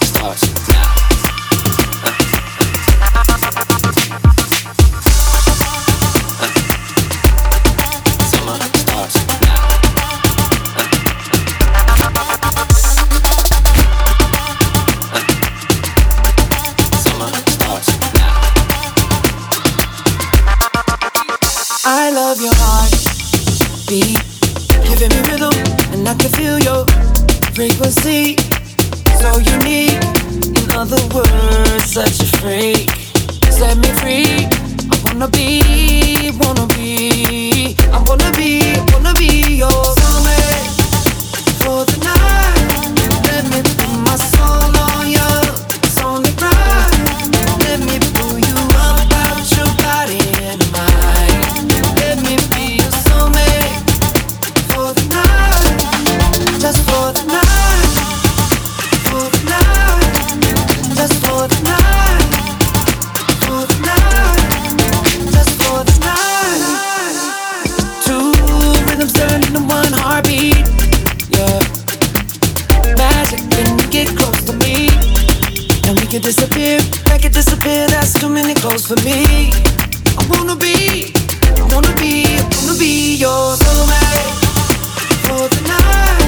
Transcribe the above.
starts now. Summer starts now. Summer starts now. I love your heartbeat, giving me rhythm, and I can feel your frequency. So unique, in other words, such a freak. Set me free. I wanna be your soulmate for the night. Let me put my soul on you. It's only right. Let me pull you up out your body and mind. Let me be your soulmate for the night, just for the night, for the night, just for the night, for the night, just for the night. Two rhythms turn into one heartbeat. Yeah, magic when you get close to me, and we can disappear, make it disappear. That's too many clothes for me. I wanna be your soulmate for the night.